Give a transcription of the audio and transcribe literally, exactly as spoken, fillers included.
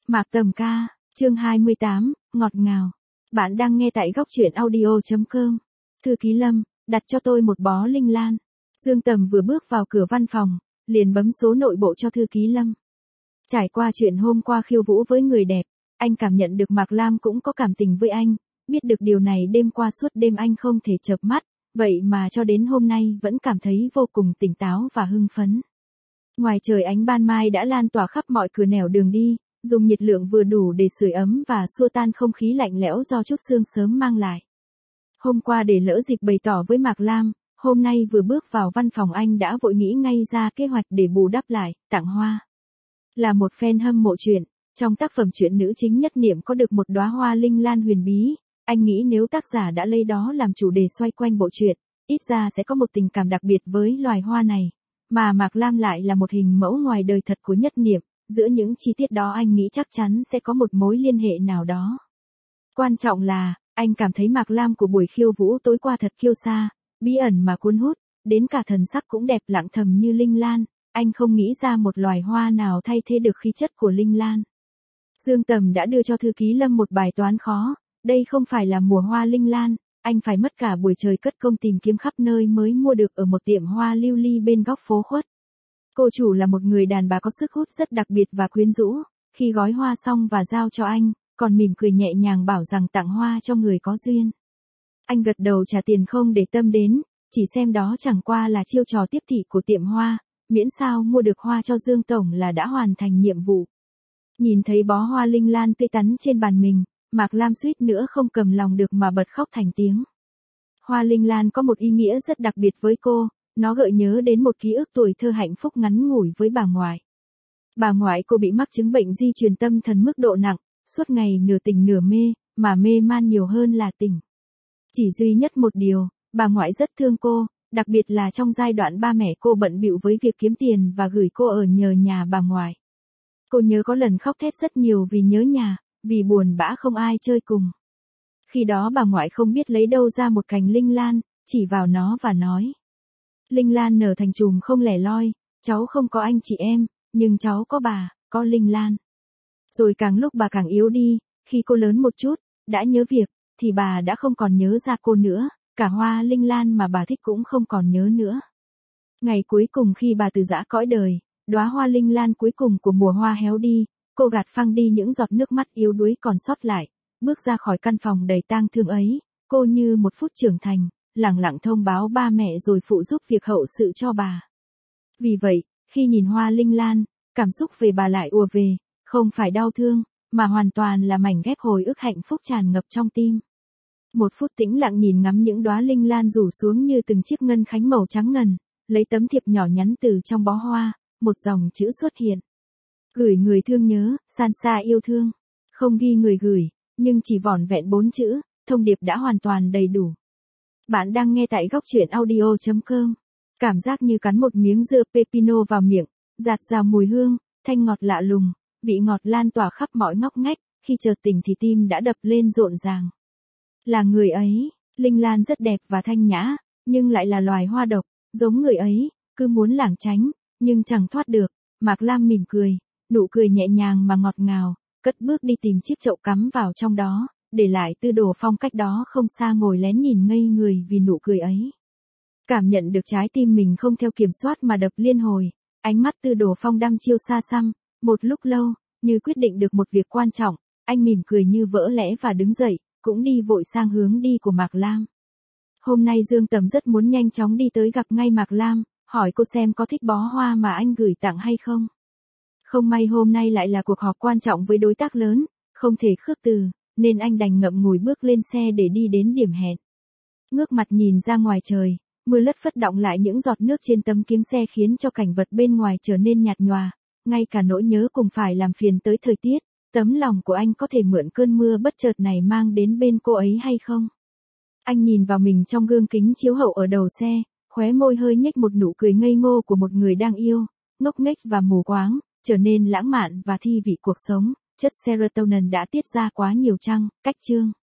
Mạc Tầm ca, chương hai mươi tám, ngọt ngào. Bạn đang nghe tại góc truyện audio chấm com. Thư ký Lâm, đặt cho tôi một bó linh lan. Dương Tầm vừa bước vào cửa văn phòng, liền bấm số nội bộ cho thư ký Lâm. Trải qua chuyện hôm qua khiêu vũ với người đẹp, anh cảm nhận được Mạc Lam cũng có cảm tình với anh, biết được điều này đêm qua suốt đêm anh không thể chợp mắt, vậy mà cho đến hôm nay vẫn cảm thấy vô cùng tỉnh táo và hưng phấn. Ngoài trời ánh ban mai đã lan tỏa khắp mọi cửa nẻo đường đi, dùng nhiệt lượng vừa đủ để sưởi ấm và xua tan không khí lạnh lẽo do chút sương sớm mang lại. Hôm qua để lỡ dịp bày tỏ với Mạc Lam, hôm nay vừa bước vào văn phòng anh đã vội nghĩ ngay ra kế hoạch để bù đắp lại, tặng hoa. Là một fan hâm mộ truyện, trong tác phẩm truyện nữ chính Nhất Niệm có được một đóa hoa linh lan huyền bí, anh nghĩ nếu tác giả đã lấy đó làm chủ đề xoay quanh bộ truyện, ít ra sẽ có một tình cảm đặc biệt với loài hoa này, mà Mạc Lam lại là một hình mẫu ngoài đời thật của Nhất Niệm, giữa những chi tiết đó anh nghĩ chắc chắn sẽ có một mối liên hệ nào đó. Quan trọng là, anh cảm thấy Mạc Lam của buổi khiêu vũ tối qua thật kiêu sa, bí ẩn mà cuốn hút, đến cả thần sắc cũng đẹp lặng thầm như linh lan, anh không nghĩ ra một loài hoa nào thay thế được khí chất của linh lan. Dương Tầm đã đưa cho thư ký Lâm một bài toán khó, đây không phải là mùa hoa linh lan, anh phải mất cả buổi trời cất công tìm kiếm khắp nơi mới mua được ở một tiệm hoa lưu ly bên góc phố khuất. Cô chủ là một người đàn bà có sức hút rất đặc biệt và quyến rũ, khi gói hoa xong và giao cho anh, còn mỉm cười nhẹ nhàng bảo rằng tặng hoa cho người có duyên. Anh gật đầu trả tiền không để tâm đến, chỉ xem đó chẳng qua là chiêu trò tiếp thị của tiệm hoa, miễn sao mua được hoa cho Dương Tổng là đã hoàn thành nhiệm vụ. Nhìn thấy bó hoa linh lan tươi tắn trên bàn mình, Mạc Lam suýt nữa không cầm lòng được mà bật khóc thành tiếng. Hoa linh lan có một ý nghĩa rất đặc biệt với cô, nó gợi nhớ đến một ký ức tuổi thơ hạnh phúc ngắn ngủi với bà ngoại. Bà ngoại cô bị mắc chứng bệnh di truyền tâm thần mức độ nặng, suốt ngày nửa tỉnh nửa mê, mà mê man nhiều hơn là tỉnh. Chỉ duy nhất một điều, bà ngoại rất thương cô, đặc biệt là trong giai đoạn ba mẹ cô bận bịu với việc kiếm tiền và gửi cô ở nhờ nhà bà ngoại. Cô nhớ có lần khóc thét rất nhiều vì nhớ nhà, vì buồn bã không ai chơi cùng. Khi đó bà ngoại không biết lấy đâu ra một cành linh lan, chỉ vào nó và nói. Linh lan nở thành chùm không lẻ loi, cháu không có anh chị em, nhưng cháu có bà, có linh lan. Rồi càng lúc bà càng yếu đi, khi cô lớn một chút, đã nhớ việc, thì bà đã không còn nhớ ra cô nữa, cả hoa linh lan mà bà thích cũng không còn nhớ nữa. Ngày cuối cùng khi bà từ giã cõi đời, đóa hoa linh lan cuối cùng của mùa hoa héo đi, cô gạt phăng đi những giọt nước mắt yếu đuối còn sót lại, bước ra khỏi căn phòng đầy tang thương ấy, cô như một phút trưởng thành, lẳng lặng thông báo ba mẹ rồi phụ giúp việc hậu sự cho bà. Vì vậy, khi nhìn hoa linh lan, cảm xúc về bà lại ùa về, không phải đau thương, mà hoàn toàn là mảnh ghép hồi ức hạnh phúc tràn ngập trong tim. Một phút tĩnh lặng nhìn ngắm những đóa linh lan rủ xuống như từng chiếc ngân khánh màu trắng ngần, lấy tấm thiệp nhỏ nhắn từ trong bó hoa, một dòng chữ xuất hiện. Gửi người thương nhớ, san xa yêu thương. Không ghi người gửi, nhưng chỉ vỏn vẹn bốn chữ, thông điệp đã hoàn toàn đầy đủ. Bạn đang nghe tại góc truyện audio chấm com. Cảm giác như cắn một miếng dưa pepino vào miệng, dạt dào mùi hương, thanh ngọt lạ lùng, vị ngọt lan tỏa khắp mọi ngóc ngách, khi chợt tỉnh thì tim đã đập lên rộn ràng. Là người ấy, linh lan rất đẹp và thanh nhã, nhưng lại là loài hoa độc, giống người ấy, cứ muốn lảng tránh, nhưng chẳng thoát được. Mạc Lam mỉm cười, nụ cười nhẹ nhàng mà ngọt ngào, cất bước đi tìm chiếc chậu cắm vào trong đó, để lại Tư Đồ Phong cách đó không xa ngồi lén nhìn ngây người vì nụ cười ấy. Cảm nhận được trái tim mình không theo kiểm soát mà đập liên hồi, ánh mắt Tư Đồ Phong đăm chiêu xa xăm, một lúc lâu, như quyết định được một việc quan trọng, anh mỉm cười như vỡ lẽ và đứng dậy, cũng đi vội sang hướng đi của Mạc Lam. Hôm nay Dương Tầm rất muốn nhanh chóng đi tới gặp ngay Mạc Lam, hỏi cô xem có thích bó hoa mà anh gửi tặng hay không. Không may hôm nay lại là cuộc họp quan trọng với đối tác lớn, không thể khước từ, nên anh đành ngậm ngùi bước lên xe để đi đến điểm hẹn. Ngước mặt nhìn ra ngoài trời, mưa lất phất đọng lại những giọt nước trên tấm kiếng xe khiến cho cảnh vật bên ngoài trở nên nhạt nhòa, ngay cả nỗi nhớ cùng phải làm phiền tới thời tiết, tấm lòng của anh có thể mượn cơn mưa bất chợt này mang đến bên cô ấy hay không? Anh nhìn vào mình trong gương kính chiếu hậu ở đầu xe, khóe môi hơi nhếch một nụ cười ngây ngô của một người đang yêu, ngốc nghếch và mù quáng, trở nên lãng mạn và thi vị cuộc sống, chất serotonin đã tiết ra quá nhiều chăng, cách chương.